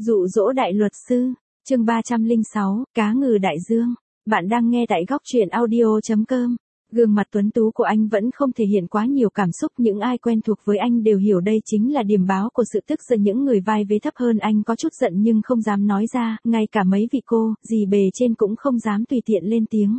Dụ dỗ đại luật sư, chương 306, cá ngừ đại dương. Bạn đang nghe tại góc truyện audio.com. Gương mặt tuấn tú của anh vẫn không thể hiện quá nhiều cảm xúc, những ai quen thuộc với anh đều hiểu đây chính là điềm báo của sự tức giận. Những người vai vế thấp hơn anh có chút giận nhưng không dám nói ra, ngay cả mấy vị cô, dì bề trên cũng không dám tùy tiện lên tiếng.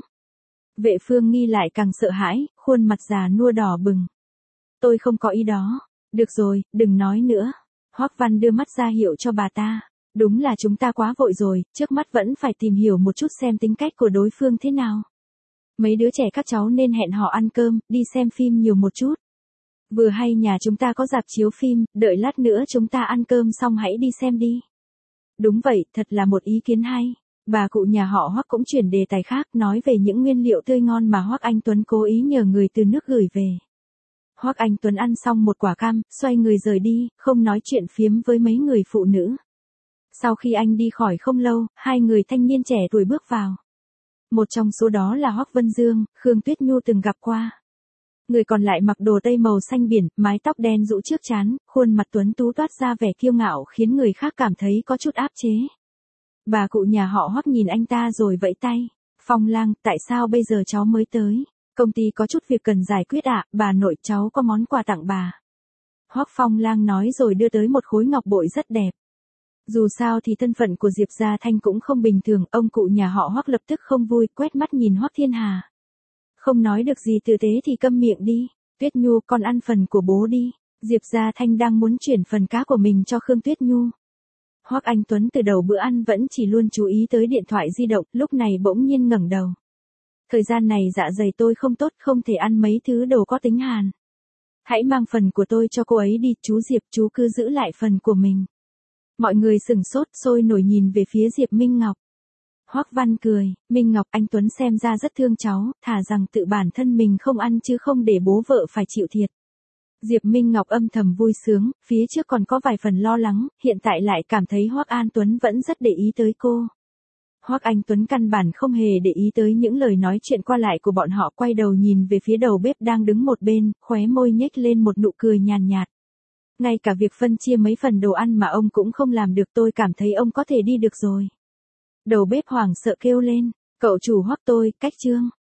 Vệ Phương Nghi lại càng sợ hãi, khuôn mặt già nua đỏ bừng. Tôi không có ý đó. Được rồi, đừng nói nữa. Hoắc Văn đưa mắt ra hiệu cho bà ta. Đúng là chúng ta quá vội rồi, trước mắt vẫn phải tìm hiểu một chút xem tính cách của đối phương thế nào. Mấy đứa trẻ các cháu nên hẹn họ ăn cơm, đi xem phim nhiều một chút. Vừa hay nhà chúng ta có rạp chiếu phim, đợi lát nữa chúng ta ăn cơm xong hãy đi xem đi. Đúng vậy, thật là một ý kiến hay. Bà cụ nhà họ Hoắc cũng chuyển đề tài khác, nói về những nguyên liệu tươi ngon mà Hoắc Anh Tuấn cố ý nhờ người từ nước gửi về. Hoắc Anh Tuấn ăn xong một quả cam, xoay người rời đi, không nói chuyện phiếm với mấy người phụ nữ. Sau khi anh đi khỏi không lâu, hai người thanh niên trẻ tuổi bước vào. Một trong số đó là Hoắc Vân Dương, Khương Tuyết Nhu từng gặp qua. Người còn lại mặc đồ tây màu xanh biển, mái tóc đen rũ trước trán, khuôn mặt tuấn tú toát ra vẻ kiêu ngạo khiến người khác cảm thấy có chút áp chế. Bà cụ nhà họ Hoắc nhìn anh ta rồi vẫy tay. Phong Lang, tại sao bây giờ cháu mới tới? Công ty có chút việc cần giải quyết ạ, bà nội cháu có món quà tặng bà. Hoắc Phong Lang nói rồi đưa tới một khối ngọc bội rất đẹp. Dù sao thì thân phận của Diệp Gia Thanh cũng không bình thường, ông cụ nhà họ Hoắc lập tức không vui, quét mắt nhìn Hoắc Thiên Hà. Không nói được gì tử tế thì câm miệng đi. Tuyết Nhu, con ăn phần của bố đi. Diệp Gia Thanh đang muốn chuyển phần cá của mình cho Khương Tuyết Nhu. Hoắc Anh Tuấn từ đầu bữa ăn vẫn chỉ luôn chú ý tới điện thoại di động, lúc này bỗng nhiên ngẩng đầu. Thời gian này dạ dày tôi không tốt, không thể ăn mấy thứ đồ có tính hàn. Hãy mang phần của tôi cho cô ấy đi, chú Diệp, chú cứ giữ lại phần của mình. Mọi người sửng sốt, sôi nổi nhìn về phía Diệp Minh Ngọc. Hoắc Văn cười, Minh Ngọc, anh Tuấn xem ra rất thương cháu, thà rằng tự bản thân mình không ăn chứ không để bố vợ phải chịu thiệt. Diệp Minh Ngọc âm thầm vui sướng, phía trước còn có vài phần lo lắng, hiện tại lại cảm thấy Hoắc An Tuấn vẫn rất để ý tới cô. Hoắc Anh Tuấn căn bản không hề để ý tới những lời nói chuyện qua lại của bọn họ, quay đầu nhìn về phía đầu bếp đang đứng một bên, khóe môi nhếch lên một nụ cười nhàn nhạt. Ngay cả việc phân chia mấy phần đồ ăn mà ông cũng không làm được, tôi cảm thấy ông có thể đi được rồi. Đầu bếp hoảng sợ kêu lên, cậu chủ Hoắc, tôi, cách chương.